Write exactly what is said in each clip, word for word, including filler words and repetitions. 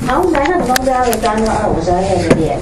好，我们来看普通资料的三六二五十二页这边。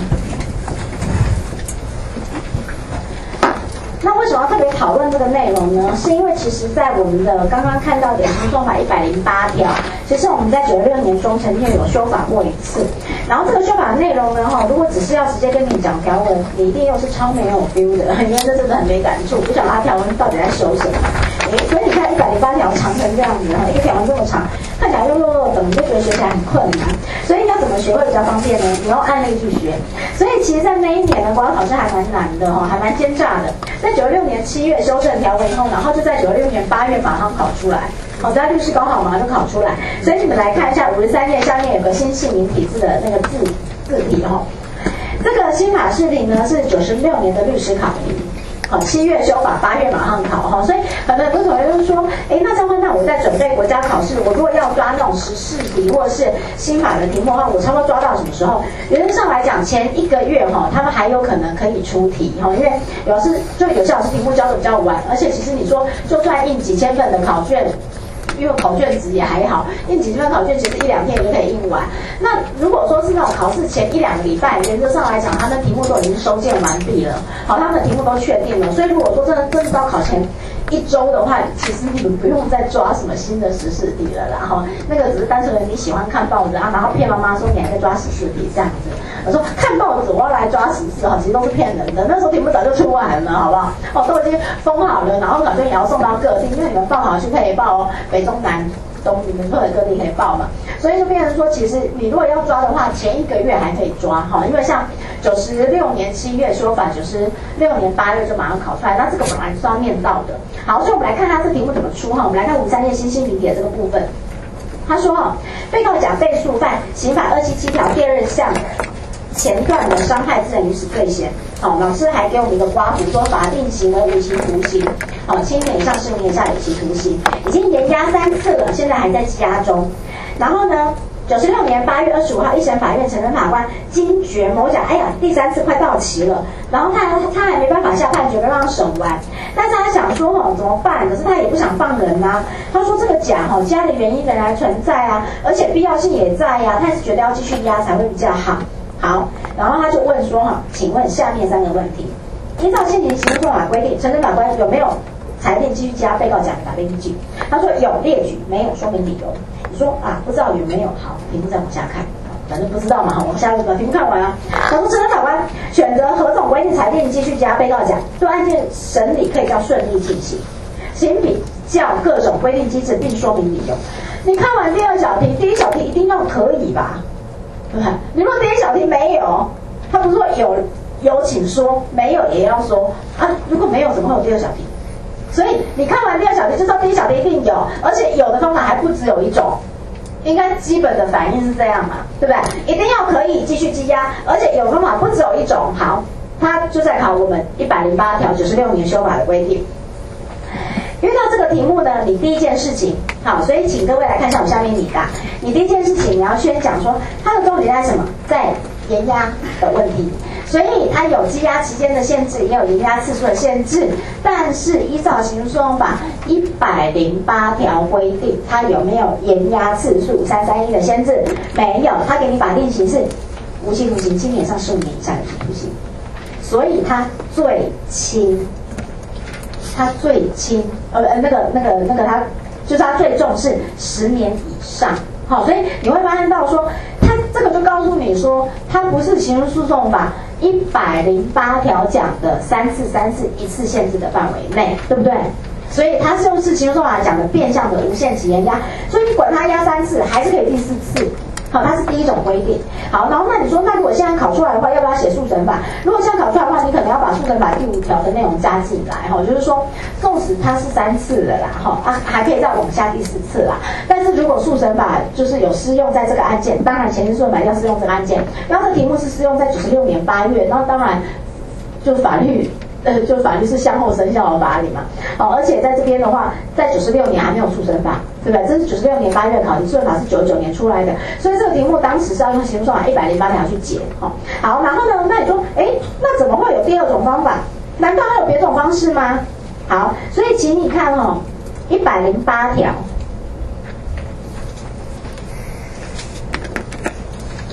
那为什么要特别讨论这个内容呢？是因为其实在我们的刚刚看到的《刑诉法》一百零八条，其实我们在九十六年中曾经有修法过一次。然后这个修法的内容呢，哈，如果只是要直接跟你讲条文，你一定又是超没有 feel 的，因为这真的很没感触，不晓得它条文到底在修什么。哎，所以你看一百零八条长成这样子，哈，一个条文这么长，看起来又弱弱的，你就觉得学起来很困难。所以要怎么学会比较方便呢？你用案例去学。所以其实，在那一年呢，国考考试还蛮难的哈，还蛮奸诈的。在九十六年七月修正条文以后，然后就在九十六年八月马上考出来。好，在律师高考马上就考出来。所以你们来看一下五十三页下面有个新姓名体字的那个字字体哈。这个新法试题呢是九十六年的律师考题。好，七月修法，八月马上考哈，所以很多同学就是说，哎，那这样的话，那我在准备国家考试，我如果要抓那种时事题或者是新法的题目的话，我差不多抓到什么时候？原则上来讲，前一个月哈，他们还有可能可以出题哈，因为老师就有些老师题目交的比较晚，而且其实你说就算印几千份的考卷。因为考卷子也还好，印几份考卷其实一两天你就可以印完。那如果说是那种考试前一两个礼拜，原则上来讲，他们题目都已经收件完毕了，好，他们的题目都确定了。所以如果说真的真的到考前一周的话，其实你们不用再抓什么新的时事题了啦，哈，那个只是单纯的你喜欢看报纸啊，然后骗妈妈说你还在抓时事题这样子。我说看报纸我要来抓时事哈，其实都是骗人的。那时候题目早就出完了，好不好？哦，都已经封好了，然后考卷也要送到各地，因为你们报考去可以报哦，北中南东，你们都有各地可以报嘛。所以就变成说，其实你如果要抓的话，前一个月还可以抓哈，因为像九十六年七月说法，九十六年八月就马上考出来，那这个本来是要念到的。好，所以我们来看它这题目怎么出哈。我们来看五三页新兴理解这个部分。他说哈，被告甲被诉犯刑法二七七条第二项前段的伤害致人于死罪嫌。好，老师还给我们一个刮胡，说法定刑为无期徒刑，好，七年以上十五年以下有期徒刑，已经延押三次了，现在还在羁押中。然后呢，九十六年八月二十五号，一审法院承认法官惊觉某甲，哎呀，第三次快到期了，然后他他还没办法下判决，让他审完。但是他想说哦怎么办？可是他也不想放人啊。他说这个甲哈家的原因仍然存在啊，而且必要性也在呀、啊，他是觉得要继续押才会比较好。好，然后他就问说哈，请问下面三个问题：依照现行刑诉法规定，承认法官有没有裁定继续羁押被告甲的法定依据？他说有列举，没有说明理由。你说啊，不知道有没有？好，题目再往下看，反正不知道嘛，我们下一个把题目看完啊。他说，承认法官选择何种规定裁定继续羁押被告甲，对案件审理可以较顺利进行。请比较各种规定机制，并说明理由。你看完第二小题，第一小题一定要可以吧？对吧？你如果第一小题没有，他不是说有有请说，没有也要说啊。如果没有，怎么会有第二小题？所以你看完第二小题，就知道第一小题一定有，而且有的方法还不只有一种。应该基本的反应是这样嘛，对不对？一定要可以继续羁押，而且有方法不只有一种。好，他就在考我们一百零八条九十六年修法的规定。遇到这个题目呢，你第一件事情，好，所以请各位来看一下我下面你答。你第一件事情，你要先讲说它的重点在什么，在延押的问题。所以它有羁押期间的限制，也有延押次数的限制。但是依照刑事诉讼法一百零八条规定，它有没有延押次数三三一的限制？没有，它给你法定刑是无期徒刑，七年以上十五年以下有期徒刑。所以它最轻。它最轻，呃呃，那个那个那个，它就是它最重是十年以上。好，所以你会发现到说，它这个就告诉你说，它不是刑事诉讼法一百零八条讲的三次三次一次限制的范围内，对不对？所以它是用是刑事诉讼法讲的变相的无限期延押，所以你管它压三次，还是可以第四次。好，它是第一种规定。好，然后那你说，那如果现在考出来的话，要不要写速审法？如果现在考出来的话，你可能要把速审法第五条的内容加进来，哈，就是说，纵使它是三次了啦，哈啊，还可以再往下第四次啦。但是如果速审法就是有适用在这个案件，当然前提速审法要适用这个案件，然后这题目是适用在九十六年八月，然后当然就是法律。呃，就法律是相后生效的法理嘛，好、哦，而且在这边的话，在九十六年还没有速审法，对不对？这是九十六年八月考题，速审法是九十九年出来的，所以这个题目当时是要用刑事诉讼法一百零八条去解，哦，好，然后呢，那你说，哎，那怎么会有第二种方法？难道还有别种方式吗？好，所以请你看哦，一百零八条。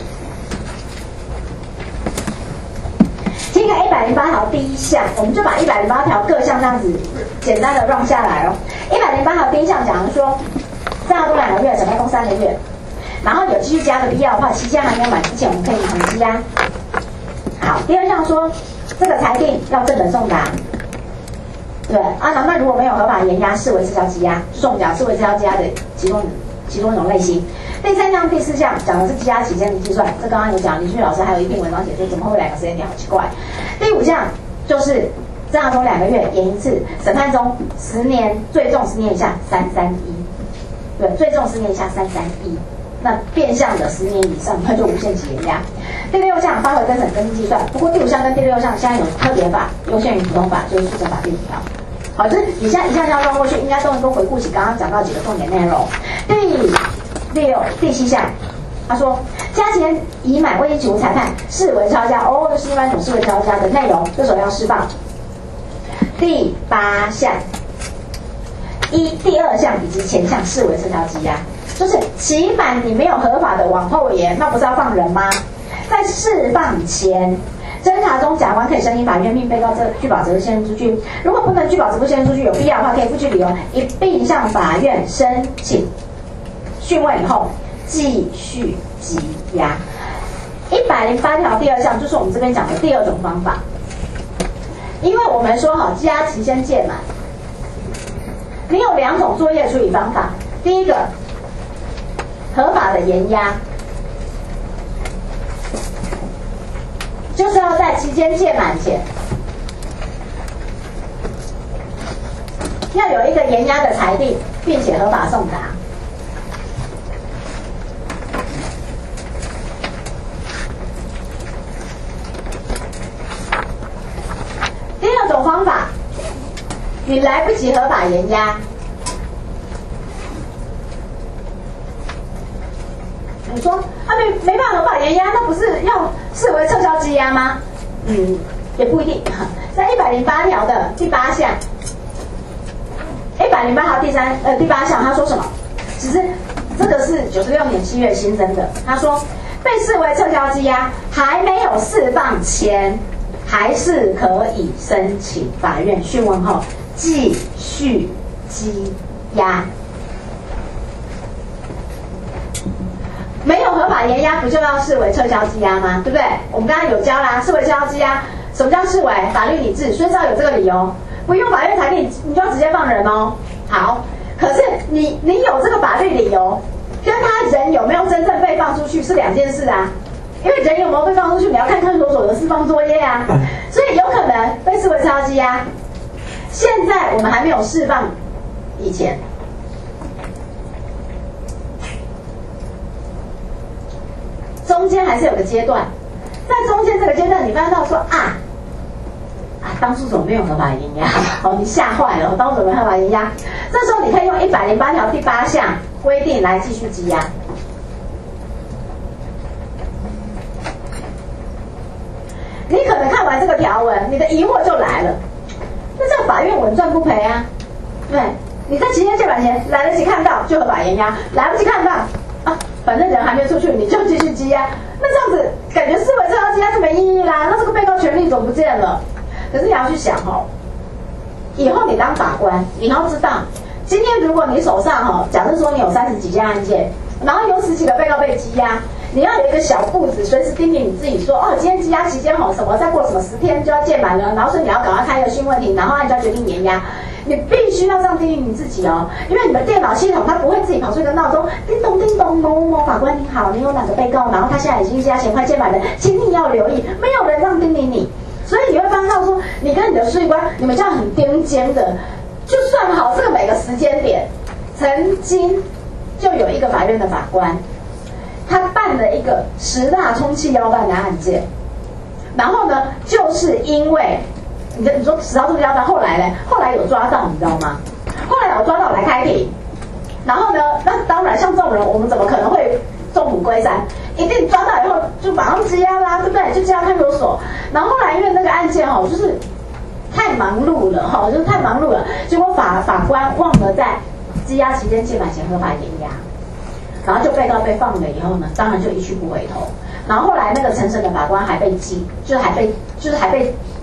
第一项，我们就把一百零八条各项这样子简单的 run 下来哦。一百零八条第一项讲的说，正常多两个月，整个工三个月，然后有继续加的必要的话，期间还没有满之前，我们可以同积压。好，第二项说，这个裁定要正本送达。对啊，那如果没有合法延押，视为撤销羁押，就是我们讲视为撤销羁押的其中其中一种类型。第三项、第四项讲的是羁押期间的计算，这刚刚有讲，李俊老师还有一篇文章写说，怎么会有两个时间点，好奇怪。第五项就是正常中两个月延一次，审判中十年，最重十年以下三三一，对，最重十年以下三三一。那变相的十年以上，那就无限期延押。第六项发回更审更新计算，不过第五项跟第六项现在有特别法，优先于普通法，就是诉讼法第五条。好，就是以下一项这样绕过去，应该都能够回顾起刚刚讲到几个重点内容。第六、第七项，他说，加钱已买未经起无裁判，视为抄家，哦，就是一般种视为抄家的内容，这时候要释放。第八项，一、第二项以及前项视为撤销羁押。就是期满你没有合法的往后延，那不是要放人吗？在释放前，侦查中甲官可以申请法院命被告这具保责任现任出具。如果不能具保责不现任出具，有必要的话，可以附具理由，一并向法院申请讯问以后继续羁押。一百零八条第二项就是我们这边讲的第二种方法，因为我们说好羁押期间届满，你有两种作业处理方法，第一个。合法的延押，就是要在期间届满前，要有一个延押的裁定，并且合法送达。第二种方法，你来不及合法延押。你说他没没办法合法延押，那不是要视为撤销羁押吗？嗯，也不一定。在一百零八条的第八项，一百零八条第三呃第八项，他说什么？其实这个是九十六年七月新增的。他说，被视为撤销羁押，还没有释放前，还是可以申请法院讯问后继续羁押。没有合法延押，不就要视为撤销羁押吗？对不对？我们刚刚有教啦，视为撤销羁押，什么叫视为？法律理智，所以是要有这个理由，不用法院裁定，你就要直接放人哦。好，可是你你有这个法律理由，跟他人有没有真正被放出去是两件事啊。因为人有没有被放出去，你要看看守所的释放作业啊。所以有可能被视为撤销羁押。现在我们还没有释放以前。中间还是有个阶段，在中间这个阶段，你发现到说啊啊，当初怎么没有合法延押？哦，你吓坏了，当初怎么没有合法延押？这时候你可以用一百零八条第八项规定来继续羁押。你可能看完这个条文，你的疑惑就来了，那这个法院稳赚不赔啊？对，你在期间届满前来得及看到就合法延押，来不及看到啊。反正人还没出去，你就继续羁押，那这样子感觉视为撤销羁押就没意义啦。那这个被告权利总不见了。可是你要去想哦，以后你当法官，你要知道，今天如果你手上哈，假设说你有三十几件案件，然后有十几个被告被羁押，你要有一个小簿子，随时叮咛你自己说，哦，今天羁押期间哈，什么再过什么十天就要届满了，然后所以你要赶快开一个讯问庭，然后按照决定延押。你必须要这样叮咛你自己哦，因为你的电脑系统它不会自己跑出一个闹钟，叮咚叮咚，某某某法官你好，你有哪个被告，然后他现在已经羁押前快届满了，请你要留意，没有人这样叮咛你，所以你会发现到说，你跟你的税官，你们这样很盯尖的，就算好这个每个时间点，曾经就有一个法院的法官，他办了一个十大充气要办的案件，然后呢，就是因为。你你说十大充气要办，后来呢？后来有抓到，你知道吗？后来有抓到来开庭，然后呢？那当然，像这种人，我们怎么可能会众虎归山？一定抓到以后就马上羁押啦，对不对？就羁押看守所。然后后来因为那个案件哦，就是太忙碌了哈，就是太忙碌了，结果法法官忘了在羁押期间届满前合法延押，然后就被告被放了以后呢，当然就一去不回头。然后后来那个承审的法官还被羁，就是还被就是还被。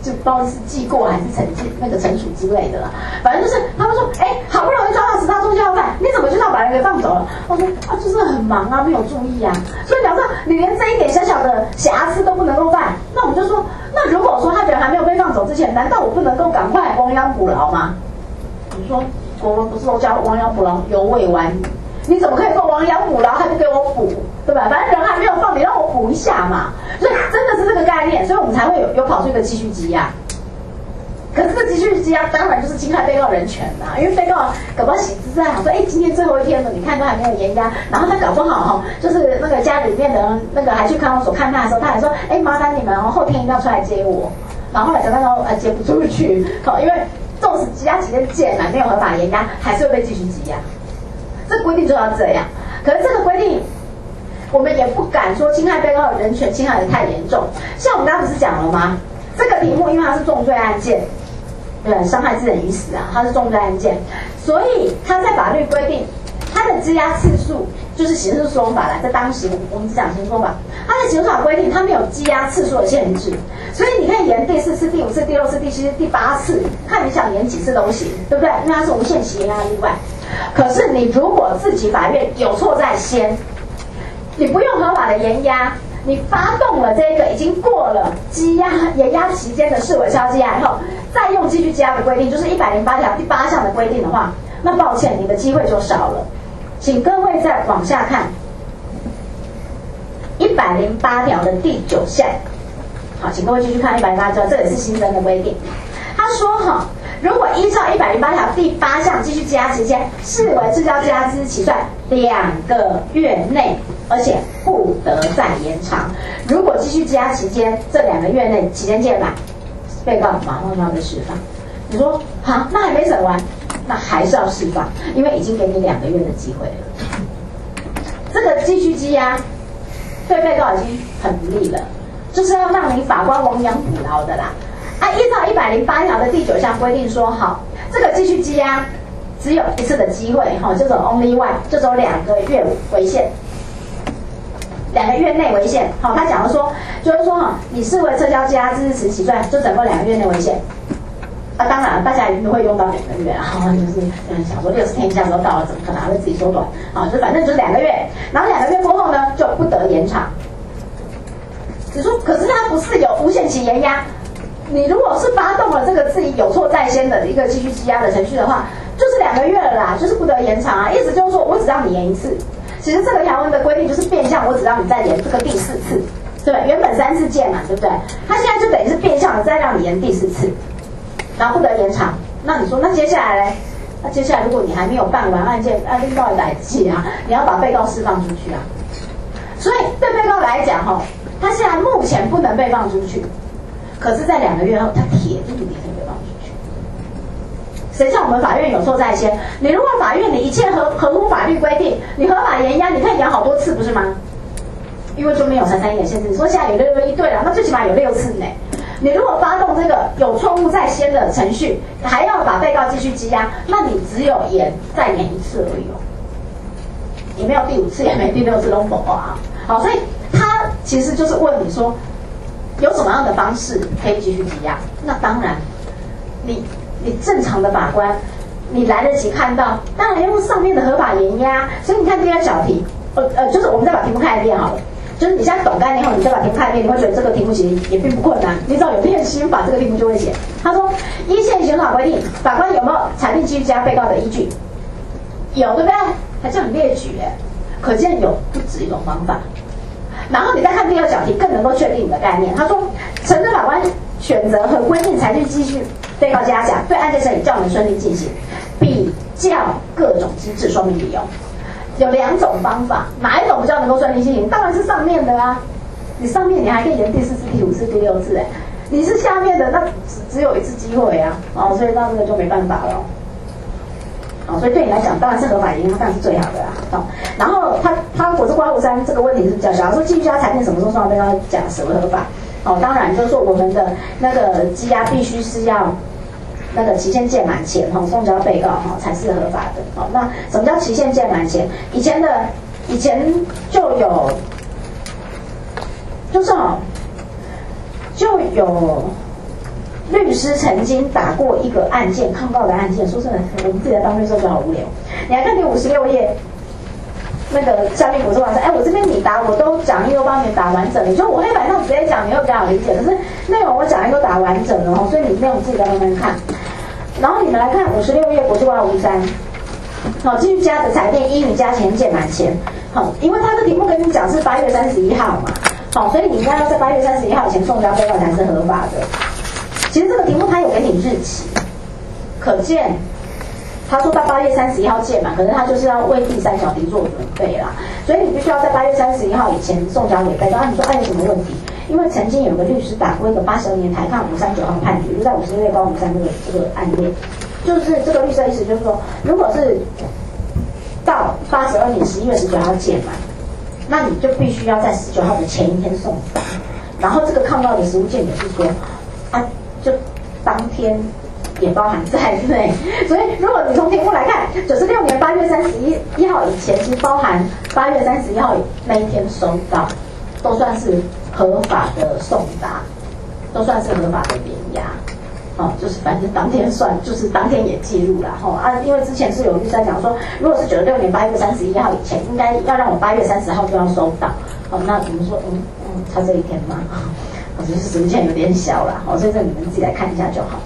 就不知道是记过还是惩戒那个惩处之类的啦。反正就是他们说，哎，好不容易抓到十大宗教犯，你怎么就要把人给放走了？我说啊，就是很忙啊，没有注意啊。所以表示你连这一点小小的瑕疵都不能够犯，那我们就说，那如果说他人还没有被放走之前，难道我不能够赶快亡羊补牢吗？你说国文不是都教亡羊补牢犹未完矣？你怎么可以说亡羊补牢还不给我补，对吧？反正人还没有放，你让我补一下嘛。所以真的是这个概念，所以我们才会有有跑出一个继续羁押。可是这继续羁押当然就是侵害被告人权啦，因为被告搞不好喜之在想说，哎，今天最后一天了，你看都还没有延押，然后他搞不好哈，就是那个家里面的人那个还去看守所看他的时候，他还说，哎，麻烦你们哦，后天一定要出来接我。然后后来才看到呃接不出去，好，因为纵使羁押期间届满没有合法延押，还是会被继续羁押。这规定就要这样，可是这个规定，我们也不敢说侵害被告的人权侵害的太严重。像我们刚刚不是讲了吗？这个题目因为它是重罪案件，对，伤害致人于死啊，它是重罪案件，所以它在法律规定，它的羁押次数就是刑事诉讼法啦，在当时我们只讲刑事诉讼法，它的刑事诉讼法规定它没有羁押次数的限制，所以你可以延第四次、第五次、第六次、第七次、第八次，看你想延几次都行，对不对？因为它是无限期延押例外。可是你如果自己法院有错在先，你不用合法的延押，你发动了这个已经过了羁押延押期间的视为消羁押以后，再用继续羁押的规定，就是一百零八条第八项的规定的话，那抱歉，你的机会就少了。请各位再往下看一百零八条的第九项。好，请各位继续看一百零八条，这也是新增的规定。他说哈，如果依照一百零八条第八项继续羁押期间视为滞销羁押之日起算两个月内，而且不得再延长。如果继续羁押期间这两个月内期间届满，被告马上就要被释放。你说好，那还没审完，那还是要释放，因为已经给你两个月的机会了。这个继续羁押对被告已经很不利了，就是要让你法官亡羊补牢的啦。啊，依照一百零八条的第九项规定说，好，这个继续羁押只有一次的机会，哈，这种 only one， 就只有两个月为限，两个月内为限。好，他讲的说，就是说哈，你视为撤销羁押之日起算，就整个两个月内为限。啊，当然大家一定会用到两个月啊，就是嗯想说六十天一下都到了，怎么可能还会自己缩短？啊，就反正就是两个月，然后两个月过后呢，就不得延长。你说，可是它不是有无限期延押？你如果是发动了这个自己有错在先的一个继续羁押的程序的话，就是两个月了啦，就是不得延长啊。意思就是说我只让你延一次，其实这个条文的规定就是变相我只让你再延这个第四次，对吧？原本三次届嘛，对不对？他现在就等于是变相的再让你延第四次，然后不得延长。那你说，那接下来呢？那接下来如果你还没有办完案件，案件到底来记啊，你要把被告释放出去啊。所以对被告来讲，哈，他现在目前不能被放出去。可是，在两个月后，他铁定一定会被放出去。谁叫我们法院有错在先？你如果法院你一切合合乎法律规定，你合法延押，你可以延好多次，不是吗？因为就没有三三一的限制。你说现在有六六一，对了，那最起码有六次呢。你如果发动这个有错误在先的程序，还要把被告继续羁押，那你只有延再延一次而已哦，也没有第五次，也没第六次都否啊。好，所以他其实就是问你说，有什么样的方式可以继续羁押？那当然，你你正常的法官，你来得及看到，当然用上面的合法延押。所以你看第二小题，呃呃，就是我们再把题目看一遍好了。就是你现在懂概念后，你再把题目看一遍，你会觉得这个题目其实也并不困难。你只要有练心法，这个题目就会写。他说，依现行法规定，法官有没有裁定继续羁押被告的依据？有，对不对？还是很列举哎，可见有不止一种方法。然后你再看第二小题，更能够确定你的概念。他说，承认法官选择和规定裁定继续被告羁押甲，对案件审理较能顺利进行，比较各种机制说明理由。有两种方法，哪一种比较能够顺利进行？当然是上面的啊。你上面你还可以延第四次、第五次、第六次，哎，你是下面的，那只只有一次机会啊，哦，所以那这个就没办法了。哦，所以对你来讲，当然是合法延押，当然是最好的啦。哦，然后他他我是刮胡山这个问题是比较小，说继续羁押裁定什么时候算被告讲什么合法？哦，当然就是说我们的那个羁押必须是要那个期限届满前哈、哦、送交被告哈、哦、才是合法的。好、哦，那什么叫期限届满前？以前的以前就有，就是哦就有律师曾经打过一个案件，抗告的案件。说真的，我们自己在当律师就好无聊。你来看第五十六页，那个下面我说完说，哎，我这边你答我都讲义都帮你打完整了，就我黑板上直接讲，你会比较好理解。可是内容我讲义都打完整了哈，所以你内容自己在慢慢看。然后你们来看五十六页国际外五三，好，继续加的裁定依你加钱届满前，好，因为他的题目跟你讲是八月三十一号嘛，好，所以你应该要在八月三十一号以前送交被告才是合法的。其实这个题目他有给你日期，可见他说到八月三十一号届满，可是他就是要为第三小题做准备啦，所以你必须要在八月三十一号以前送交给被告。你说哎有什么问题？因为曾经有个律师打过一个八十二年台抗五三九号判决，就在五十六页高五三这个这个案件，就是这个律师的意思就是说，如果是到八十二年十一月十九号届满，那你就必须要在十九号的前一天送达。然后这个抗告的实务见解是说，啊，就当天也包含在内。所以如果你从题目来看，九十六年八月三十一号以前，其实包含八月三十一号那一天收到，都算是合法的送达，都算是合法的延押。哦，就是反正当天算，就是当天也记录了哈、哦、啊，因为之前是有律师讲说，如果是九十六年八月三十一号以前，应该要让我八月三十号就要收到。哦，那我们说，嗯嗯，差这一天嘛，哦，只是时间有点小啦，哦，所以这你们自己来看一下就好。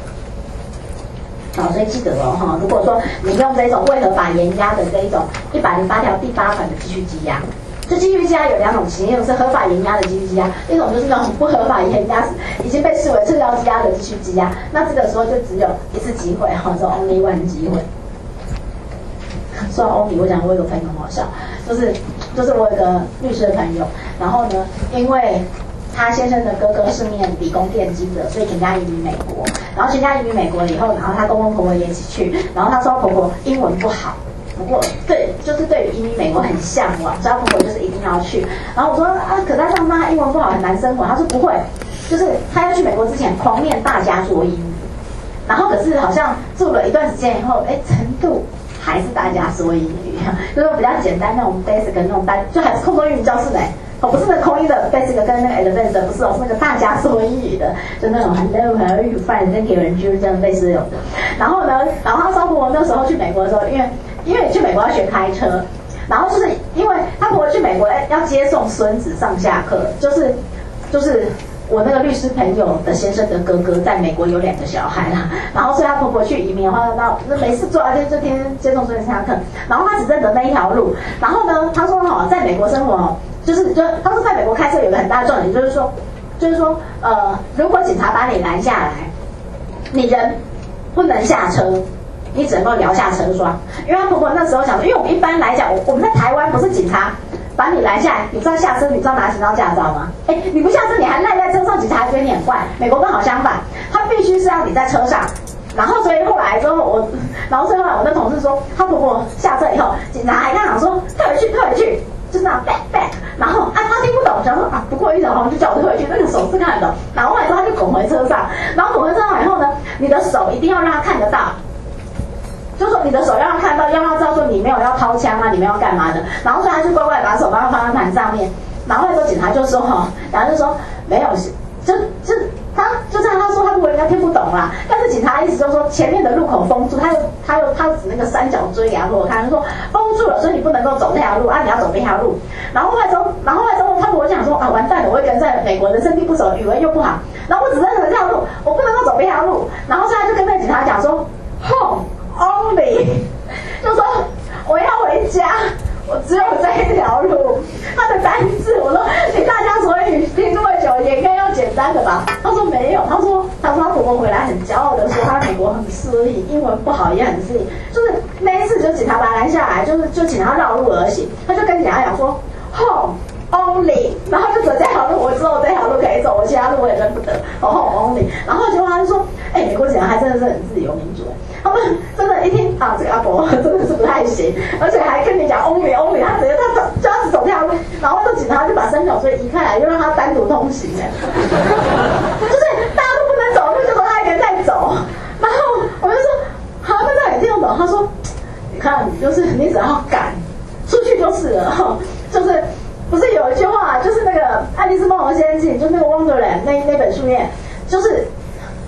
好，所以记得哦哈，如果说你用这种未合法延押的这一种一百零八条第八款的继续羁押。就继续羁押有两种情形，一种是合法延押的继续羁押，一种就是那种不合法延押，已经被视为撤销羁押的继续羁押。那这个时候就只有一次机会哈，这种 only one 机会。说到 only， 我想我有个朋友很好笑，就是就是我有个律师的朋友，然后呢，因为他先生的哥哥是念理工电机的，所以全家移民美国。然后全家移民美国以后，然后他公公婆婆也一起去，然后他说婆婆英文不好。不过对，就是对于移民美国很向往，所以婆婆就是一定要去。然后我说啊，可他上妈英文不好很难生活。他说不会，就是他要去美国之前狂念大家说英语，然后可是好像住了一段时间以后，哎，程度还是大家说英语，就是比较简单那种 basic 那种单，就还是空中英语教室的。哦，不是那个空音的 basic 跟那个 advanced， 不是哦，是那个大家说英语的，就那种 hello how are you fine thank you and you 这样类似这种的。然后呢，然后他说我那时候去美国的时候，因为因为去美国要学开车，然后就是因为他婆婆去美国要接送孙子上下课，就是就是我那个律师朋友的先生的哥哥在美国有两个小孩啦，然后所以他婆婆去移民的话，那那没事做啊，就这天接送孙子上下课，然后他只认得那一条路，然后呢，他说哈、哦，在美国生活。就是就他说在美国开车有个很大的重点，就是说就是说呃，如果警察把你拦下来，你人不能下车，你只能够摇下车窗。因为他婆婆那时候想说，因为我们一般来讲，我我们在台湾不是警察把你拦下来，你知道下车，你知道拿行照驾照吗？哎，你不下车，你还赖在车上，警察还觉得你很怪。美国刚好相反，他必须是要你在车上。然后所以后来之后我，然后所以后来我的同事说，他婆婆下车以后，警察还跟他讲说退回去，退回去。就是那样 back back， 然后啊他听不懂，想说啊不过一小时就叫我退回去，那个手是看得懂，然后后来之后他就滚回车上，然后滚回车上以后呢，你的手一定要让他看得到，就是说你的手要让他看到，要让他知道说你没有要掏枪啊，你没有要干嘛的，然后所以他就乖乖把手放在方向盘上面，然后那时候警察就说哈，然后就说没有，就就他就这样他说他如果人家听不懂啦，但是警察意思就是说前面的路口封住，他又他又他指那个三角锥啊，我看他说封住了，所以你不能够走那条路啊，你要走那条路。然后后来之后，然后后来之后，他跟我讲说啊，完蛋了，我一个人在美国人生地不熟，语文又不好，然后我只认识这条路，我不能够走那条路。然后现在就跟那个警察讲说 ，home only， 就说我要回家。我只有这一条路，他的单字我说你大家所以听这么久也应该要简单的吧？他说没有，他说他说他婆婆回来很骄傲的说他美国很适应，英文不好也很适应，就是那一次就警察把他拦下来，就是就请他绕路而行，他就跟警察讲说 home only， 然后就走这条路，我只有这条路可以走，我其他路我也认不得，哦 home only， 然后结果他就说，哎、欸，美国警察还真的是很自由民主。他们真的，一听啊，这个阿伯真的是不太行，而且还跟你讲 only only， 他直接他走就要走这条路，然后这警察就把三角锥移开来，又让他单独通行哎，就是大家都不能走路，就说他一个人在走，然后我就说好，那他也听得懂，他说你看，就是你只要敢出去就是了，就是不是有一句话，就是那个《爱丽丝梦游仙境》，就是那个 Wonderland 那那本书里面，就是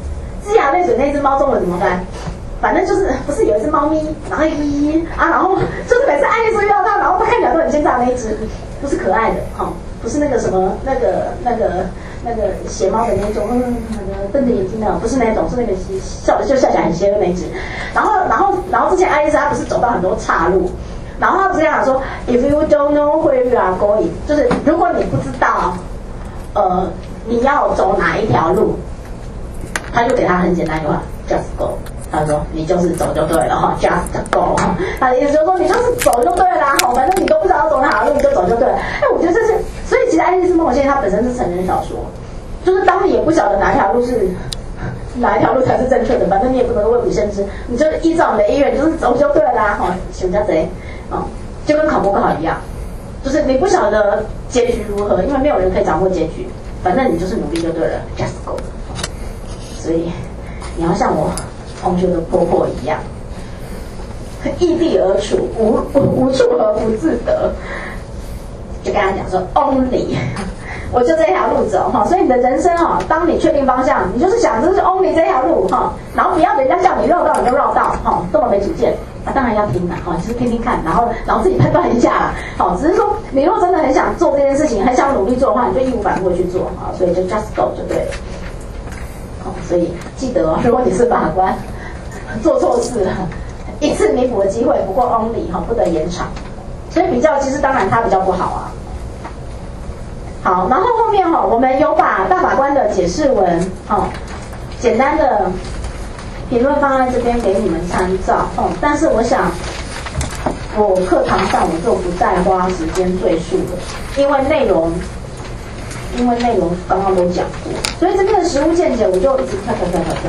龇牙咧嘴那只猫中文怎么翻？反正就是不是有一只猫咪，然后一啊，然后就是每次爱丽丝遇到它，然后它看起来都很奸诈那一只，不是可爱的哈、哦，不是那个什么那个那个那个血猫的那种，嗯，那个瞪着眼睛的，不是那种，是那个笑就笑起来很邪恶那一只。然后然后然后之前爱丽丝她不是走到很多岔路，然后她不是讲说 ，If you don't know where you are going， 就是如果你不知道，呃，你要走哪一条路，他就给他很简单一句话 ，just go。他说：“你就是走就对了哈 ，just go。”他的意思就是说，你就是走就对了哈，反正你都不知道走哪条路，你就走就对了。哎，我觉得这是，所以其实《爱丽丝梦游仙境》它本身是成人小说，就是当你也不晓得哪条路是哪一条路才是正确的，反正你也不能未卜先知，你就依照你的意愿，你就是走就对啦哈，选家贼啊，就跟考国考一样，就是你不晓得结局如何，因为没有人可以掌握结局，反正你就是努力就对了 ，just go。所以你要像我同学的婆婆一样，异地而处，无无处而不自得，就跟他讲说 only， 我就这条路走哈。所以你的人生哈，当你确定方向，你就是想这是 only 这条路哈，然后不要人家叫你绕道你就绕道哈，这么没主见。啊，当然要听啦，哈，就是听听看，然后然后自己判断一下啦，好，只是说你如果真的很想做这件事情，很想努力做的话，你就义无反顾的去做哈，所以就 just go 就对了。好，所以记得哦，如果你是法官，做错事了，一次弥补的机会不过 only 哈，不得延长。所以比较其实当然它比较不好啊。好，然后后面哈，我们有把大法官的解释文，哈，简单的评论放在这边给你们参照，哦，但是我想我课堂上我就不再花时间赘述了，因为内容。因为内容刚刚都讲过，所以这边的实务见解我就一直跳跳跳跳跳。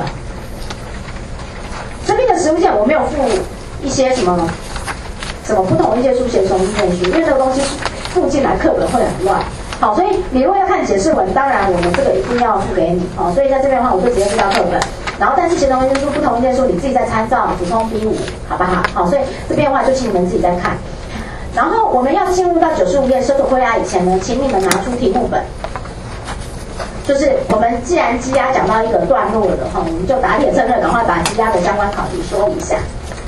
这边的实务见我没有附一些什么什么不同意见书、写手意见书，因为这个东西附进来课本会很乱。好，所以你如果要看解释文，当然我们这个一定要附给你。好，所以在这边的话，我就直接附到课本。然后，但是写手意见书、不同意见书你自己再参照补充 B 五，好不好？好，所以这边的话就请你们自己再看。然后我们要进入到九十五页收口会押以前呢，请你们拿出题目本。就是我们既然积压讲到一个段落了哈，我们就打铁趁热，赶快把积压的相关考题说一下。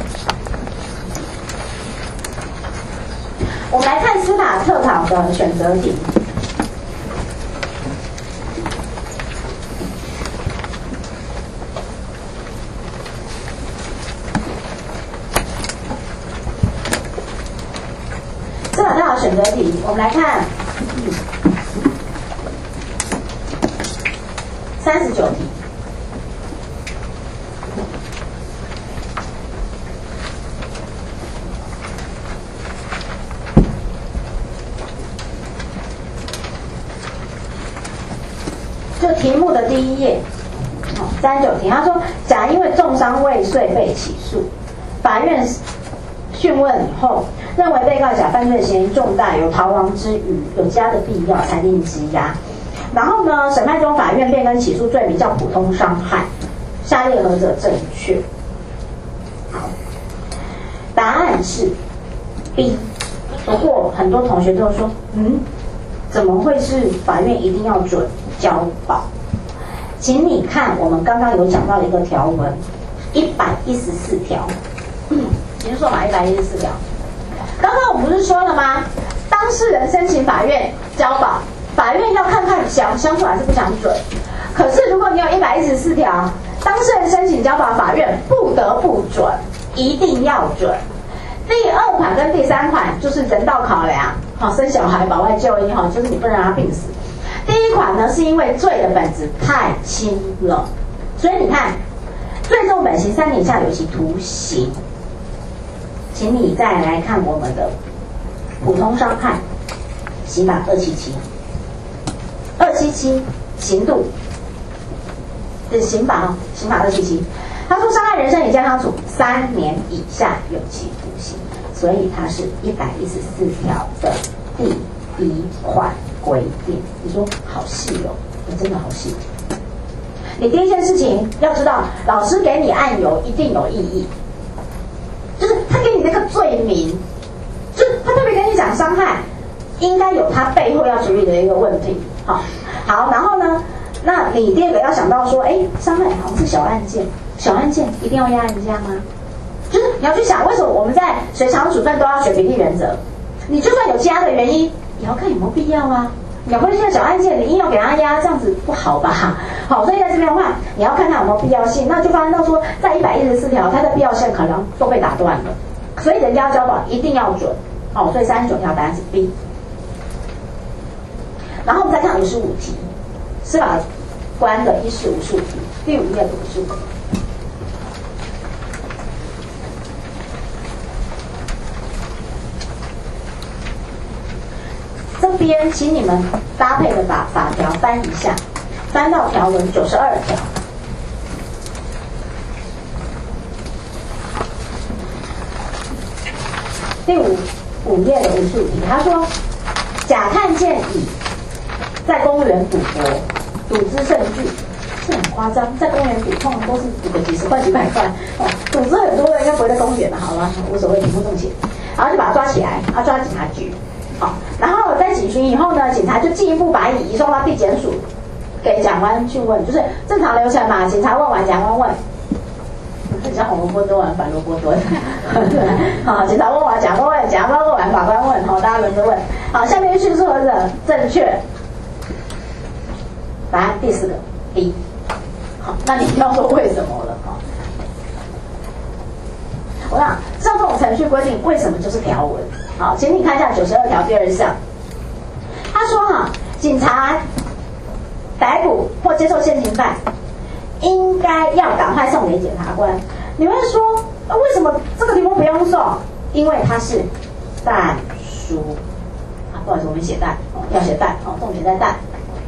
我们来看司法特考的选择题。司法特考选择题，我们来看。嗯三十九题，就题目的第一页，哦，三十九题，他说，甲因为重伤未遂被起诉，法院讯问以后，认为被告甲犯罪嫌疑重大，有逃亡之余，有加的必要，裁定羁押。然后呢，审判中法院变更起诉罪名叫普通伤害，下列何者正确？好，答案是 B。不过很多同学都说，嗯，怎么会是法院一定要准交保？请你看我们刚刚有讲到的一个条文，一百一十四条，刑诉法一百一十四条。刚刚我们不是说了吗？当事人申请法院交保。法院要看看想相处还是不想准，可是如果你有一百一十四条，当事人申请交保，法院不得不准，一定要准。第二款跟第三款就是人道考量，好，生小孩、保外就医，哈，就是你不能让他病死。第一款呢，是因为罪的本质太轻了，所以你看，最重本刑三年以下有期徒刑。请你再来看我们的普通伤害，刑法二七七。二七七刑度的刑法哦，刑法二七七，他说伤害人身以健康处三年以下有期徒刑，所以它是一百一十四条的第一款规定。你说好细哦，真的好细。你第一件事情要知道，老师给你案由一定有意义，就是他给你那个罪名，就是他特别跟你讲伤害，应该有他背后要处理的一个问题。好，好，然后呢， 那你第二个要想到说，哎，伤害好像是小案件，小案件一定要压人家吗？就是你要去想，为什么我们在随场处分都要学比例原则？你就算有其他的原因，也要看有没有必要啊。你不是现在小案件，你硬要给他压，这样子不好吧？好，所以在这边的话，你要看它有没有必要性。那就发现到说，在一百一十四条，它的必要性可能都被打断了，所以人家交保一定要准。哦，所以三十九条答案是 B。然后我们再看五十五题，司法官的一事五十五题，第五页的五十五。这边请你们搭配的把法条翻一下，翻到条文九十二条。第五五页的五十五题，他说，甲看见乙在公园赌博，赌资甚巨，是很夸张，在公园赌通常都是赌个几十块、几百块，哦，赌资很多的应该不会在公园了，好了，无所谓，题目这么写，然后就把他抓起来，他抓到警察局。好，然后在警询以后呢，警察就进一步把乙移送到地检署，给长官去问，就是正常流程嘛。警察问完，长官问，很像红萝卜多完，反萝卜多。好，警察问完，长官问，长官问完，法官问，好，大家轮着问。好，下面叙述者正确，答案第四个 B。好，那你要说为什么了？好，我想像这种程序规定，为什么就是条文？好，请你看一下九十二条第二项，他说哈，警察逮捕或接受现行犯，应该要赶快送给检察官。你会说，那为什么这个题目不用送？因为它是但书啊，不好意思，我们写但哦，要写但哦，重点在但。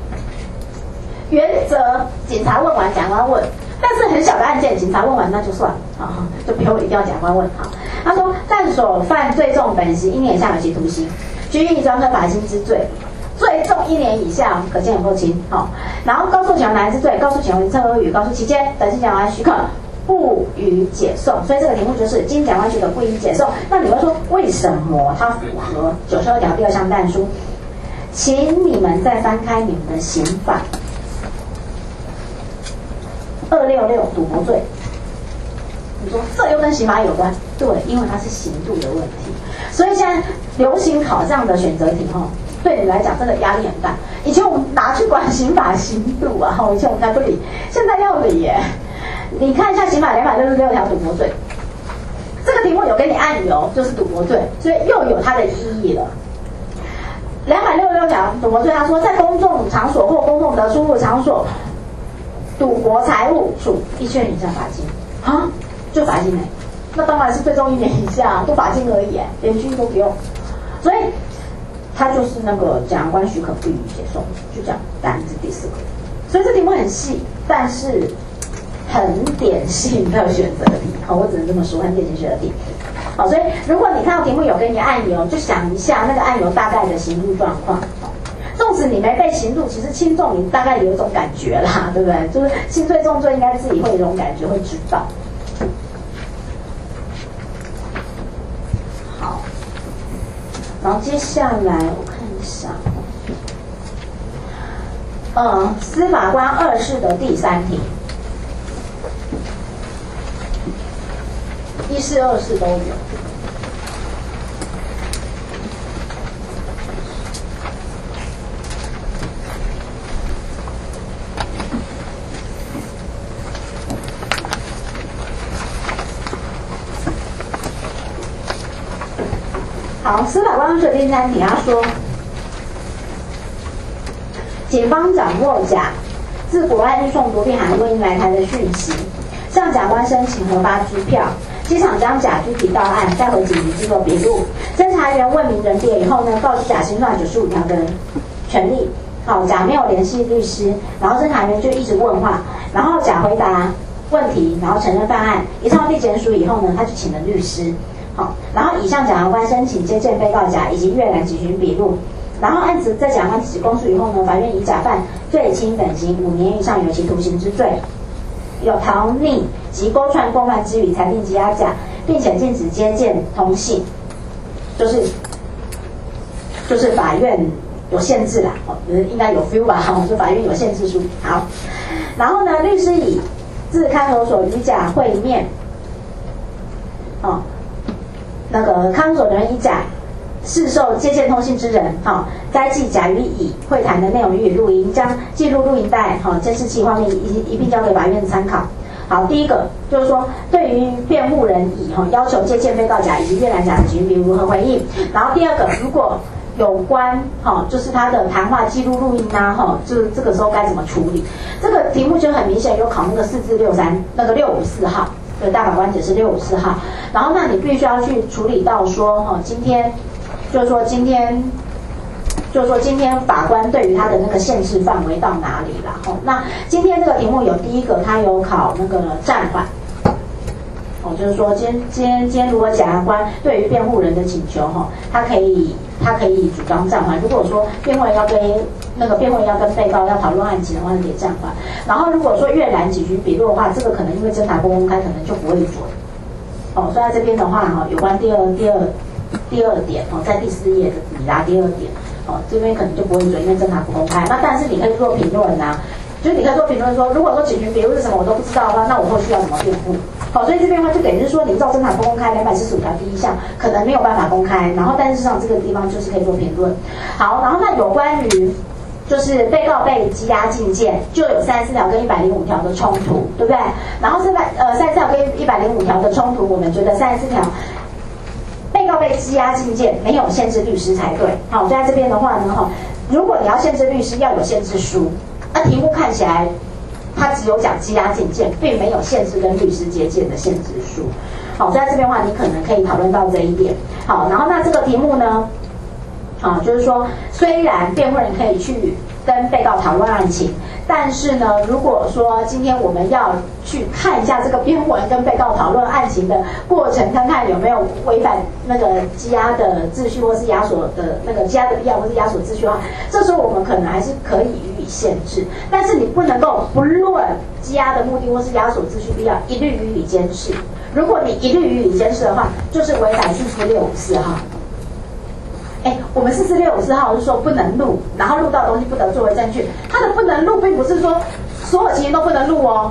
原则，警察问完，检察官问。但是很小的案件，警察问完那就算了啊，就不用一定要检察官问哈。他说，但所犯最重本刑一年以下有期徒刑，拘役专科罚金之罪，最重一年以下，可见有够轻。好，然后告诉检察官之罪，告诉检察官趁恶语，告诉期间，等经检察官许可，不予解送。所以这个题目就是经检察官许可不予解送。那你会说，为什么它符合九十二条第二项但书？请你们再翻开你们的刑法。二六六赌博罪，你说这又跟刑法有关？对，因为它是刑度的问题，所以现在流行考这样的选择题哈，对你来讲真的压力很大。以前我们拿去管刑法刑度啊，以前我们才不理，现在要理耶。你看一下刑法两百六十六条赌博罪，这个题目有给你案由，就是赌博罪，所以又有它的意义了。两百六十六条赌博罪，他说在公众场所或公众的出入场所。赌博财物处一千元以下罚金啊，就罚金哎，那当然是最重一年以下，都罚金而已哎，连拘役都不用，所以他就是那个检察官许可不予解送，就这样，答案是第四个。所以这题目很细，但是很典型的选择题，好，我只能这么说，很典型选择题。好，所以如果你看到题目有给你案由，就想一下那个案由大概的刑度状况。纵使你没被刑度，其实轻重你大概有一种感觉啦，对不对？就是轻罪重罪，应该自己会有一种感觉，会知道。好，然后接下来我看一下，嗯，司法官二试的第三题，一试、二试都有。好，司法官二第三题，他说，警方掌握甲自国外运送毒品含录音来台的讯息，向甲官申请核发支票，机场将甲拘提到案，带回警局制作笔录。侦查员问明人别以后呢，告知甲行使九十五条的权利。好，甲没有联系律师，然后侦查员就一直问话，然后甲回答问题，然后承认犯案。一上地检署以后呢，他就请了律师。好，然后已向检察官申请接见被告甲以及阅览警询笔录，然后案子在检察官提起公诉以后呢，法院以甲犯最轻本刑五年以上有期徒刑之罪，有逃匿及勾串共犯之余，裁定羁押甲，并且禁止接见通信，就是就是法院有限制啦，哦，应该有 feel 吧，哦，就法院有限制书。好，然后呢，律师以自看守所与甲会面，哦，那个看守所人以甲是受接线通信之人，哈、哦，该记甲与乙会谈的内容予以录音，将记录录音带、哈、哦、监视器画面一一并交给法院参考。好，第一个就是说，对于辩护人乙哈、哦、要求接见被告甲以及阅览甲的警语如何回应。然后第二个，如果有关哈、哦、就是他的谈话记录录音啊哈、哦，就是这个时候该怎么处理？这个题目就很明显有考那个四至六三那个六五四号。对，大法官解释六五四号。然后那你必须要去处理到说哈、哦，今天就是说今天。就是说，今天法官对于他的那个限制范围到哪里了？哦，那今天这个题目有第一个，他有考那个暂缓。哦，就是说，今天今天今天如果检察官对于辩护人的请求，哈、哦，他可以他可以主张暂缓。如果说辩护人要跟那个辩护人要跟被告要讨论案情的话，可以暂缓。然后如果说阅览警局笔录的话，这个可能因为侦查不公开，可能就不会准。哦，所以在这边的话，哈、哦，有关第二第二第二点，哦，在第四页的笔答第二点。哦，这边可能就不会准，因为侦查不公开。那但是你可以做评论呐、啊，就是你可以做评论说，如果说警局笔录是什么我都不知道的话，那我后续要怎么辩护？好，所以这边的话就等于是说，你照侦查不公开两百四十五条第一项可能没有办法公开，然后但是上这个地方就是可以做评论。好，然后那有关于就是被告被羁押禁见，就有三十四条跟一百零五条的冲突，对不对？然后三百呃三十四条跟一百零五条的冲突，我们觉得三十四条。被告被羁押禁见，没有限制律师才对。好，就在这边的话呢，哈，如果你要限制律师，要有限制书。那题目看起来，它只有讲羁押禁见，并没有限制跟律师接见的限制书。好，所以在这边的话，你可能可以讨论到这一点。好，然后那这个题目呢，好，就是说，虽然辩护人可以去跟被告讨论案情，但是呢，如果说今天我们要去看一下这个辩护人跟被告讨论案情的过程，看看有没有违反那个羁押的秩序，或是押所的那个羁押的必要，或是押所秩序的话，这时候我们可能还是可以予以限制，但是你不能够不论羁押的目的或是押所秩序必要，一律予以监视。如果你一律予以监视的话，就是违反四四六五四号。哎，我们四四六五四号是说不能录，然后录到东西不得作为证据。它的不能录，并不是说所有情形都不能录哦。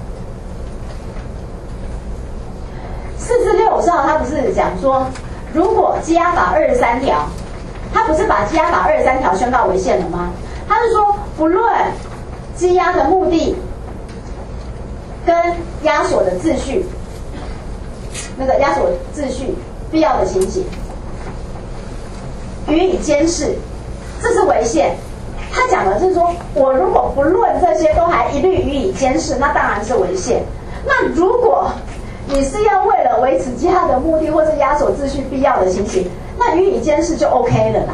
四四六五四号它不是讲说，如果羁押法二十三条，它不是把羁押法二十三条宣告违宪了吗？它是说不论羁押的目的跟押所的秩序，那个押所秩序必要的情形。予以监视，这是违宪。他讲的是说，我如果不论这些都还一律予以监视，那当然是违宪。那如果你是要为了维持羁押的目的或是押所秩序必要的情形，那予以监视就 OK 了啦。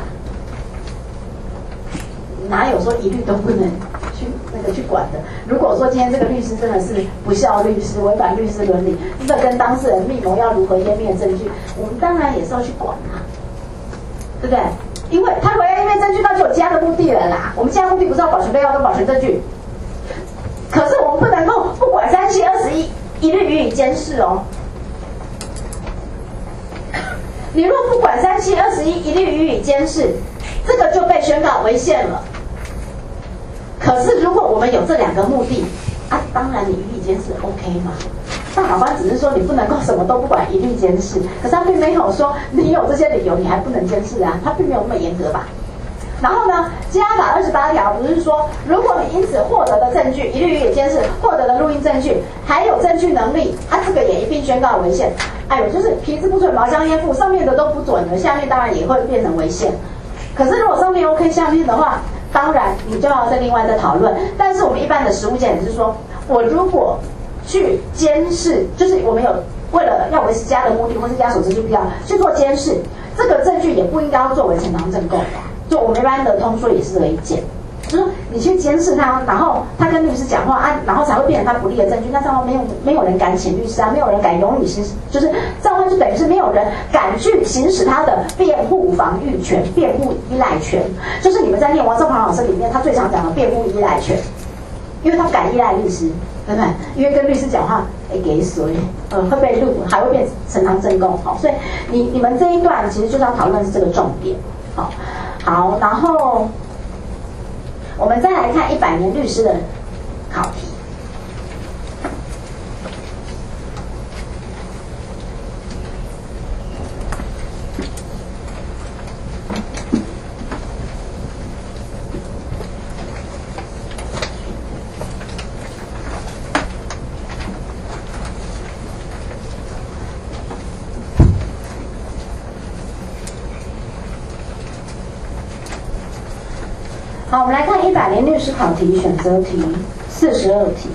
哪有说一律都不能去那个去管的？如果说今天这个律师真的是不孝律师，违反律师伦理，这跟当事人密谋要如何湮灭证据，我们当然也是要去管啊。对不对？因为他回来因为证据，那就有羁押的目的了啦。我们羁押目的不是要保全被告跟保全证据，可是我们不能够不管三七二十一，一律予以监视哦。你若不管三七二十一，一律予以监视，这个就被宣告违宪了。可是如果我们有这两个目的啊，当然你予以监视 OK 嘛。大法官只是说你不能够什么都不管，一律监视，可是他并没有说你有这些理由你还不能监视啊，他并没有那么严格吧。然后呢，羁押法二十八条不是说，如果你因此获得的证据一律予以监视，获得的录音证据还有证据能力，啊，这个也一并宣告违宪。哎呦，就是皮之不准，毛相焉附，上面的都不准了，下面当然也会变成违宪。可是如果上面 OK， 下面的话，当然你就要再另外再讨论。但是我们一般的实务见也是说，我如果去监视，就是我们有为了要维持羁押的目的或是押所秩序必要去做监视，这个证据也不应该要作为呈堂证供。就我们一般的通说也是这个意见，就是你去监视他，然后他跟律师讲话啊，然后才会变成他不利的证据。那这样没有没有人敢请律师啊，没有人敢勇于行使，就是这样的话就等于是没有人敢去行使他的辩护防御权、辩护依赖权。就是你们在念王少庞老师里面，他最常讲的辩护依赖权，因为他敢依赖律师。对不对？因为跟律师讲话，哎，给谁？呃，会被录，还会变呈堂证供。好，所以你你们这一段其实就是要讨论是这个重点。好，好。 好，然后我们再来看一百年律师的考题。好，我们来看一百年律师考题选择题四十二题。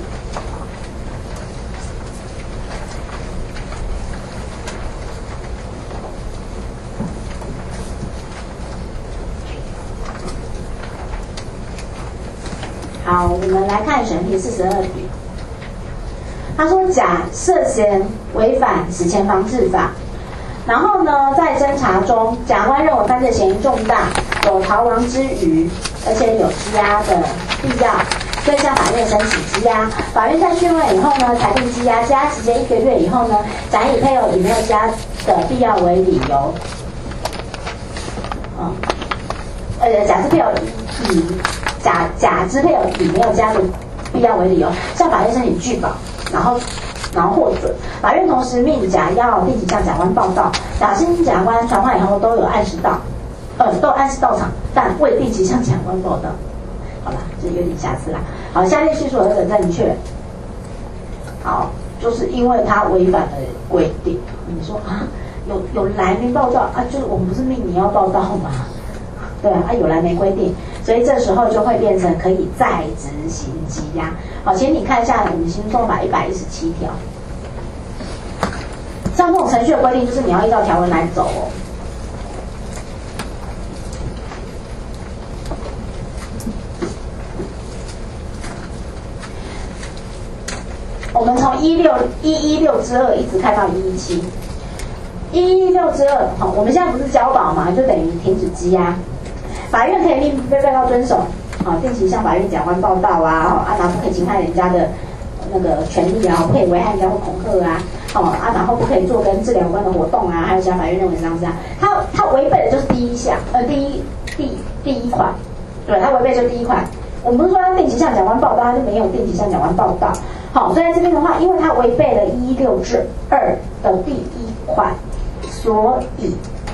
好，我们来看选题四十二题。他说，甲涉嫌违反洗钱防治法，然后呢，在侦查中，检察官认为犯罪嫌疑重大，有逃亡之余，而且有羁押的必要，所以向法院申请羁押。法院在讯问以后呢，裁定羁押，羁押期间一个月以后呢，甲以配偶以没有羁押的必要为理由，嗯，呃，甲之配偶以甲甲之配偶以没有羁押的必要为理由，向法院申请拒保，然后。然后获准，法院同时命甲要定期向检察官报到，甲新检察官传唤以后都有按时到，呃，都有按时到场，但未定期向检察官报到。好啦，这有点瑕疵啦。好，下列叙述何者正确？好，就是因为他违反了规定。你说啊，有有来没报到啊？就是我们不是命你要报到吗？对啊，啊有来没规定，所以这时候就会变成可以再执行羁押。好，请你看一下我们刑诉法一百一十七条，像这种程序的规定，就是你要依照条文来走哦。我们从一六一一六之二一直看到一一七，一一六之二，好，我们现在不是交保嘛，就等于停止羁押。法院可以令被告遵守，啊，定期向法院检察官报到啊，啊，然后不可以侵害人家的那个权利啊，不可以危害人家或恐吓啊，哦，啊，然后不可以做跟治疗有关的活动啊，还有其他法院认为这样子啊，他他违背的就是第一项，呃，第一第第一款，对，他违背就是第一款。我们不是说要定期向检察官报到，他就没有定期向检察官报到。好，所以在这边的话，因为他违背了一六至二的第一款，所以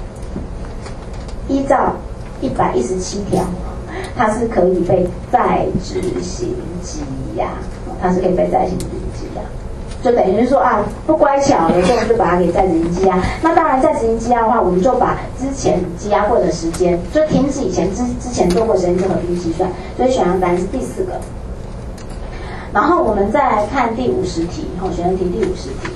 依照一百一十七条，它是可以被再执行羁押，它是可以被再执行羁押，就等于是说啊，不乖巧的时候就把它给再执行羁押。那当然，再执行羁押的话，我们就把之前羁押过的时间，就停止以前之之前做过时间就合并计算，所以选项答案是第四个。然后我们再来看第五十题，好，选择题第五十题。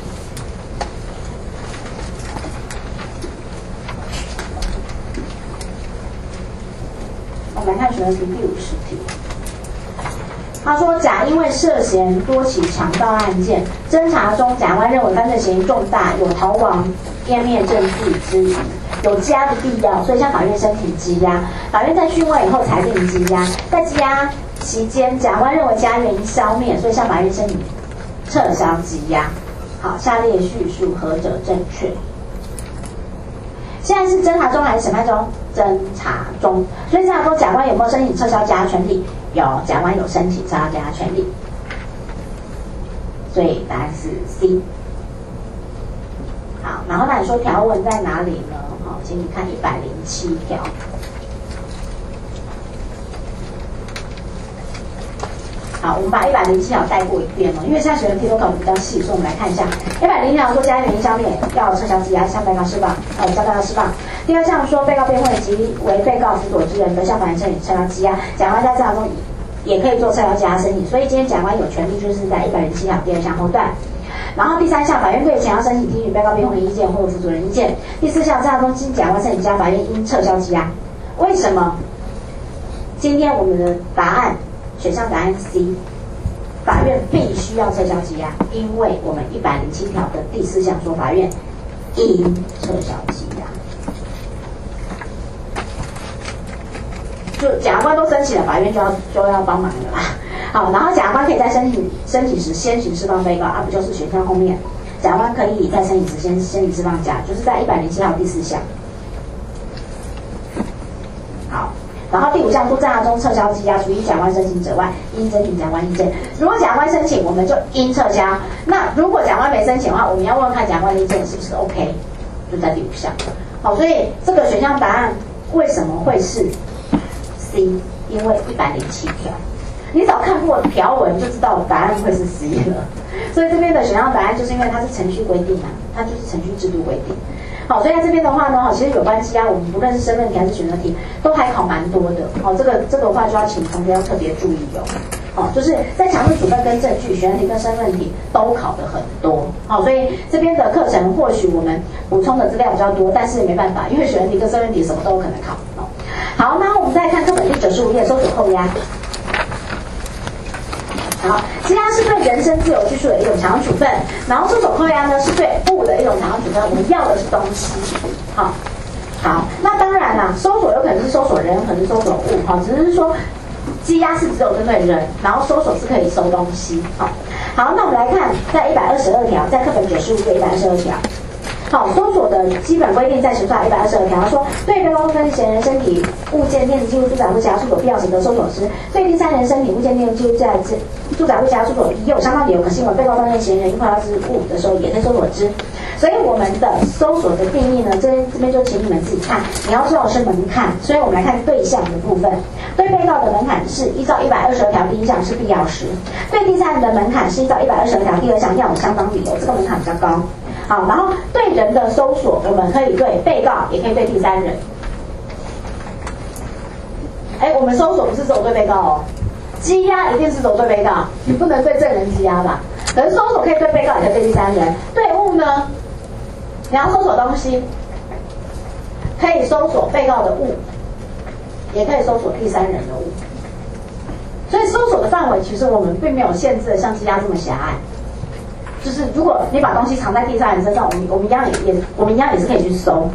我们来看选择题第五十题。他说，甲因为涉嫌多起强盗案件，侦查中检察官认为犯罪嫌疑重大，有逃亡湮灭证据之余，有羁押的必要，所以向法院申请羁押。法院在讯问以后裁定羁押，在羁押期间，检察官认为羁押原因消灭，所以向法院申请撤销羁押。好，下列叙述何者正确？现在是侦查中还是审判中？侦查中，所以侦查中检察官有没有申请撤销羁押权利？有，检察官有申请撤销羁押权利，所以答案是 C。好，然后那你说条文在哪里呢？好，请你看一百零七条。好，我们把一百零七条带过一遍了，因为现在学的题都考得比较细，所以我们来看一下。一百零七条说，羁押原因消灭，要撤销羁押，向被告释放，呃，向被告释放。第二项说，被告辩护人及为被告辅佐之人，得向法院申请撤销羁押。检察官在侦查中也可以做撤销羁押申请，所以今天检察官有权利就是在一百零七条第二项后段。然后第三项，法院对前要申请听取被告辩护人意见或者辅佐人意见。第四项，侦查中经检察官申请羁押，法院应撤销羁押。为什么？今天我们的答案。选项答案 C， 法院必须要撤销羁押，因为我们一百零七条的第四项说法院应撤销羁押。就检察官都申请了，法院就要就要帮忙了啦。好，然后检察官可以在申请申请时先行释放被告，啊，不就是选项后面，检察官可以在申请时先先行释放假，就是在一百零七条第四项。好。 五项不正当中撤销羁押，除依检察官申请者外，应征请检察官意见。如果检察官申请，我们就应撤销。那如果检察官没申请的话，我们要问问看检察官的意见是不是 OK， 就在第五项。好，所以这个选项答案为什么会是 C？ 因为一百零七条。你只要看过条文就知道答案会是 C 了，所以这边的选项答案就是因为它是程序规定啊，它就是程序制度规定。好，所以在这边的话呢，其实有关羁押，我们不论是身份题还是选择题，都还考蛮多的。好，这个这个的话就要请同学要特别注意哦。好，就是在强制处分跟证据、选择题跟身份题都考的很多。好，所以这边的课程或许我们补充的资料比较多，但是没办法，因为选择题跟身份题什么都有可能考。好，那我们再看课本第九十五页，搜索扣押。好，羁押是对人身自由拘束的一种强制处分，然后搜索扣押呢是对物的一种强制处分，我们要的是东西。好，好，那当然啦，搜索有可能是搜索人，有可能是搜索物，好，只是说羁押是只有针对人，然后搜索是可以搜东西。好，好，那我们来看在一百二十二条，在课本九十五页一百二十二条。好，搜索的基本规定在刑法一百二十二条，他说对被告跟嫌疑人身体、物件、电子记录、住宅或其他处所必要时得搜索之；对第三人身体、物件、电子记录、在住宅或其他处所已有相当理由可信为被告当面嫌疑人应碰到之物的时候，也可以搜索之。所以我们的搜索的定义呢，这这边就请你们自己看，你要知道是门槛。所以我们来看对象的部分，对被告的门槛是依照一百二十二条第一项是必要时；对第三人的门槛是依照一百二十二条第二项要有相当理由，这个门槛比较高。好，然后对人的搜索，我们可以对被告，也可以对第三人。哎，我们搜索不是只有对被告哦，羁押一定是只有对被告，你不能对证人羁押吧？可是搜索可以对被告，也可以对第三人。对物呢，你要搜索东西，可以搜索被告的物，也可以搜索第三人的物。所以搜索的范围其实我们并没有限制的像羁押这么狭隘。就是如果你把东西藏在第三人身上，我们我们一样也也我们一样也是可以去搜。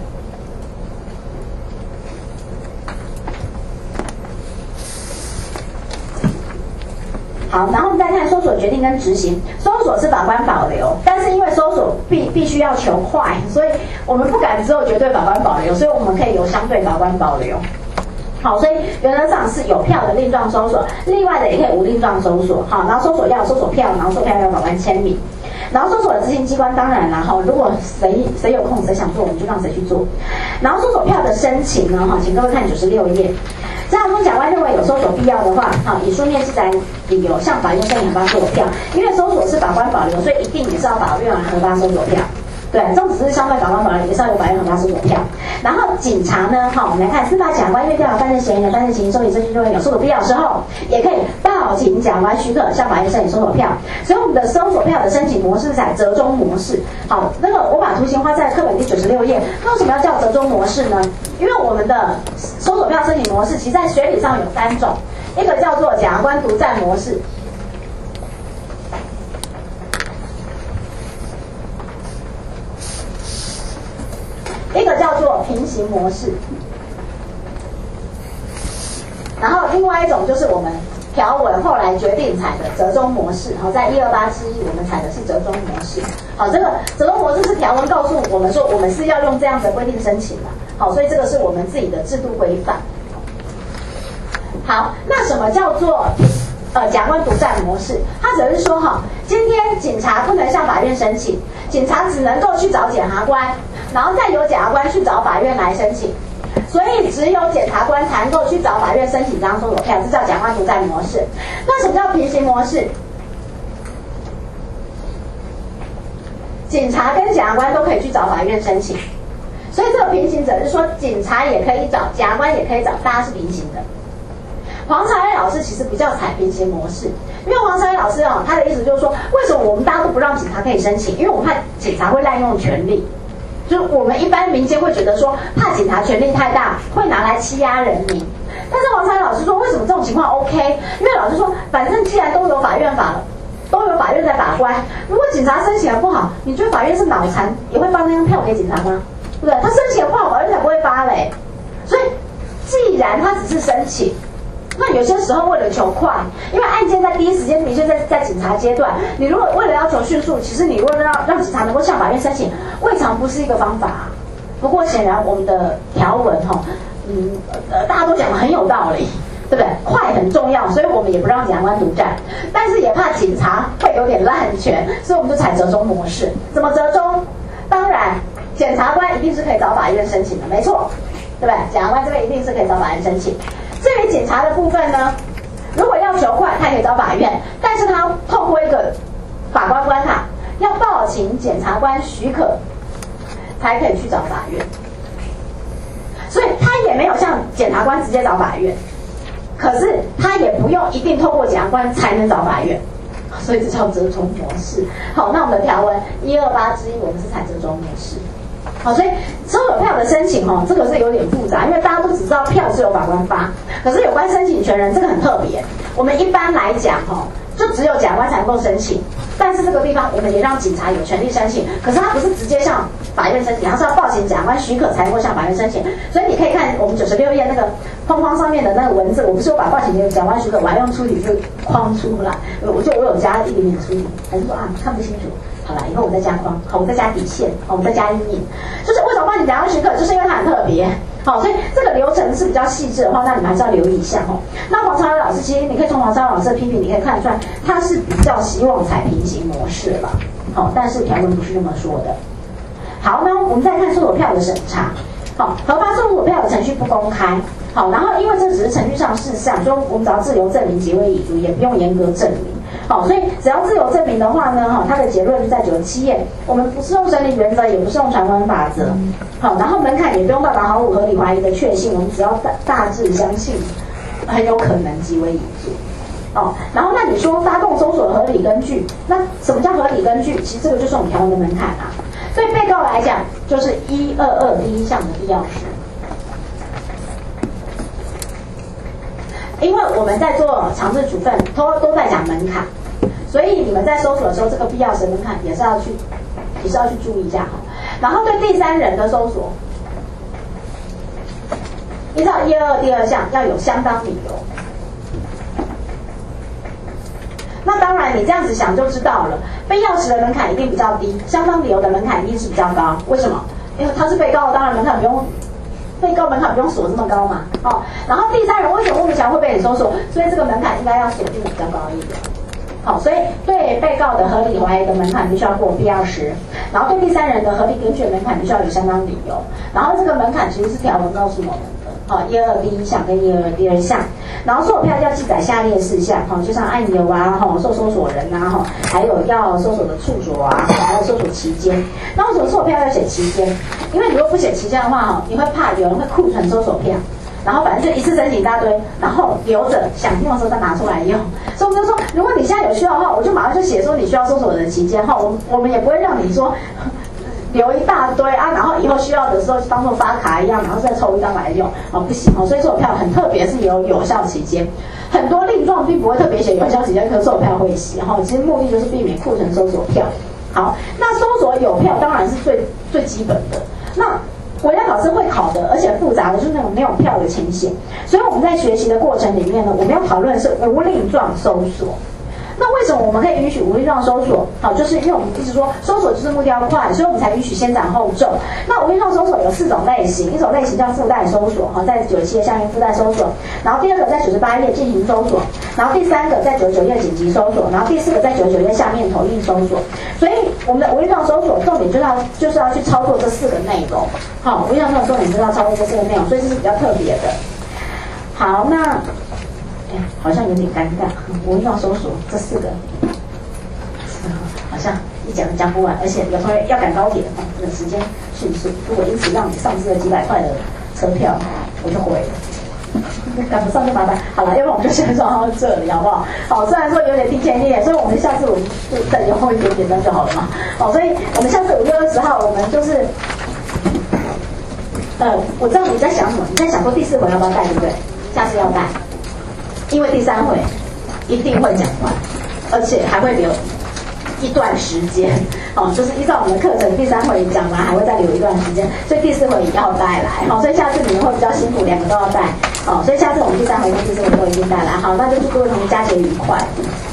好，然后我们再看搜索决定跟执行。搜索是法官保留，但是因为搜索必必须要求快，所以我们不敢只有绝对法官保留，所以我们可以有相对法官保留。好，所以原则上是有票的令状搜索，另外的也可以无令状搜索。好，然后搜索要有搜索票，然后搜票要有法官签名。然后搜索的执行机关当然啦，哈，如果谁谁有空谁想做，我们就让谁去做。然后搜索票的申请呢，哈，请各位看九十六页。假如检察官认为有搜索必要的话，哈，以书面记载理由向法院申请核发搜索票，因为搜索是法官保留，所以一定也是要法院核发搜索票。对，这只是相对法官保留，也是要有法院核发搜索票。然后警察呢，哈，我们来看司法检察官因为调查犯罪嫌疑人、犯罪情形收集证据认为有搜索必要的时候，也可以报请检察官许可向法院申请搜索票。所以我们的搜索票的申请模式是采折中模式。好，那个我把图形画在课本第九十六页。那为什么要叫折中模式呢？因为我们的搜索票申请模式，其实在学理上有三种，一个叫做检察官独占模式。一个叫做平行模式，然后另外一种就是我们条文后来决定采的折中模式。好，在一二八之一，我们采的是折中模式。好，这个折中模式是条文告诉我们说，我们是要用这样的规定申请的。好，所以这个是我们自己的制度规范。好，那什么叫做呃检察官独占模式？它只是说哈，今天警察不能向法院申请，警察只能够去找检察官。然后再由检察官去找法院来申请，所以只有检察官才能够去找法院申请这张搜索票，这叫检察官独占模式。那什么叫平行模式？警察跟检察官都可以去找法院申请，所以这个平行者是说，警察也可以找，检察官也可以找，大家是平行的。黄朝元老师其实不叫采平行模式，因为黄朝元老师哦，他的意思就是说，为什么我们大家都不让警察可以申请？因为我们怕警察会滥用权力。就我们一般民间会觉得说，怕警察权力太大，会拿来欺压人民。但是黄朝元老师说，为什么这种情况 OK？ 因为老师说，反正既然都有法院法，都有法院在把关，如果警察申请的不好，你觉得法院是脑残，也会发那张票给警察吗？对不对？他申请的不好，法院才不会发嘞。所以，既然他只是申请，那有些时候为了求快，因为案件在第一时间的确在在警察阶段，你如果为了要求迅速，其实你为了让让警察能够向法院申请，未尝不是一个方法、啊。不过显然我们的条文哈、哦， 嗯呃大家都讲的很有道理，对不对？快很重要，所以我们也不让检察官独占，但是也怕警察会有点滥权，所以我们就采折中模式。怎么折中？当然，检察官一定是可以找法院申请的，没错，对不对？检察官这边一定是可以找法院申请。至于警察的部分呢，如果要求快，他可以找法院，但是他透过一个法官关卡，要报请检察官许可，才可以去找法院。所以他也没有像检察官直接找法院，可是他也不用一定透过检察官才能找法院。所以这叫折中模式。好，那我们的条文一二八之一，我们是采折中模式。好，所以收有票的申请哦，这个是有点复杂，因为大家都只知道票是由法官发，可是有关申请权人这个很特别。我们一般来讲哦，就只有检察官才能够申请，但是这个地方我们也让警察有权利申请，可是他不是直接向法院申请，他是要报请检察官许可才能够向法院申请。所以你可以看我们九十六页那个框框上面的那个文字，我不是有把报请检察官许可，我还用粗体字框出来，我就我有加一点点粗体，还是说啊看不清楚。好了，以后我再加框，好，我再加底线，好，我再加阴影。就是为什么报请检察官许可，就是因为它很特别，好，所以这个流程是比较细致的话，那你们还是要留意一下哦。那黄朝伟老师，其实你可以从黄朝伟老师的批评，你可以看得出来，他是比较希望采平行模式了，好，但是条文不是这么说的。好，那我们再看搜索票的审查，好，核发搜索票的程序不公开，好，然后因为这只是程序上事项，所以我们只要自由证明即为已读，也不用严格证明。好，所以只要自由证明的话呢，哈，它的结论是在九十七页，我们不是用审理原则，也不是用传闻法则，好，然后门槛也不用到达毫无合理怀疑的确信，我们只要大大致相信很有可能即为已读。哦，然后那你说发动搜索的合理根据，那什么叫合理根据？其实这个就是我们条文的门槛啊。对被告来讲，就是一二二第一项的必要时。因为我们在做强制处分都都在讲门槛，所以你们在搜索的时候，这个必要时门槛也是要去也是要去注意一下哈。然后对第三人的搜索，依照一二二第二项要有相当理由。那当然你这样子想就知道了，被要时的门槛一定比较低，相当理由的门槛一定是比较高。为什么？因为他是被告，当然门槛不用。被告门槛不用锁这么高嘛，哦，然后第三人为什么莫名其妙会被你搜索？所以这个门槛应该要锁定的比较高一点。好，所以对被告的合理怀疑的门槛必须要过必要时，然后对第三人的合理根据的门槛必须要有相当理由。然后这个门槛其实是条文告诉我们的，好，一二二第一项跟一二二第二项。然后搜索票要记载下列事项，哈，就像案由啊，哈，受搜索人啊，哈，还有要搜索的处所啊，还有搜索期间。那为什么搜索票要写期间？因为你如果不写期间的话，哈，你会怕有人会库存搜索票。然后反正就一次申请一大堆，然后留着想用的时候再拿出来用。所以我们就说，如果你现在有需要的话，我就马上就写说你需要搜索的期间哈，我我们也不会让你说留一大堆啊，然后以后需要的时候当做发卡一样，然后再抽一张来用啊，不行哦。所以搜索票很特别，是有有效期间。很多令状并不会特别写有效期间，可是搜索票会写哈。其实目的就是避免库存搜索票。好，那搜索有票当然是最最基本的。那委任考试会考的，而且复杂的就是那种没有票的情形，所以我们在学习的过程里面呢，我们要讨论的是无令状搜索。那为什么我们可以允许无令状搜索？好，就是因为我们一直说搜索就是目的要快，所以我们才允许先斩后奏。那无令状搜索有四种类型，一种类型叫附带搜索，哈，在九十七页下面附带搜索，然后第二个在九十八页进行搜索，然后第三个在九十九页紧急搜索，然后第四个在九十九页下面投印搜索。所以我们的无令状搜索重点就是要就是要去操作这四个内容。好，无令状搜索重点就是要操作这四个内容，所以这是比较特别的。好，那。哎，好像有点尴尬。无令状搜索这四个，好像一讲讲不完，而且有同学要赶高铁，这个时间迅速。如果因此让你丧失了几百块的车票，我就毁了。赶不上就麻烦。好了，要不然我们就先说到这里，好不好？好，虽然说有点提前一点，所以我们下次我们就再延后一点点，那就好了嘛。好，所以我们下次五月二十号，我们就是，呃，我知道你在想什么，你在想说第四回要不要带，对不对？下次要带。因为第三回一定会讲完，而且还会留一段时间，哦，就是依照我们的课程，第三回讲完还会再留一段时间，所以第四回也要带来，好，所以下次你们会比较辛苦，两个都要带，哦，所以下次我们第三回跟第四回都一定带来，好，那就祝各位同学佳节愉快。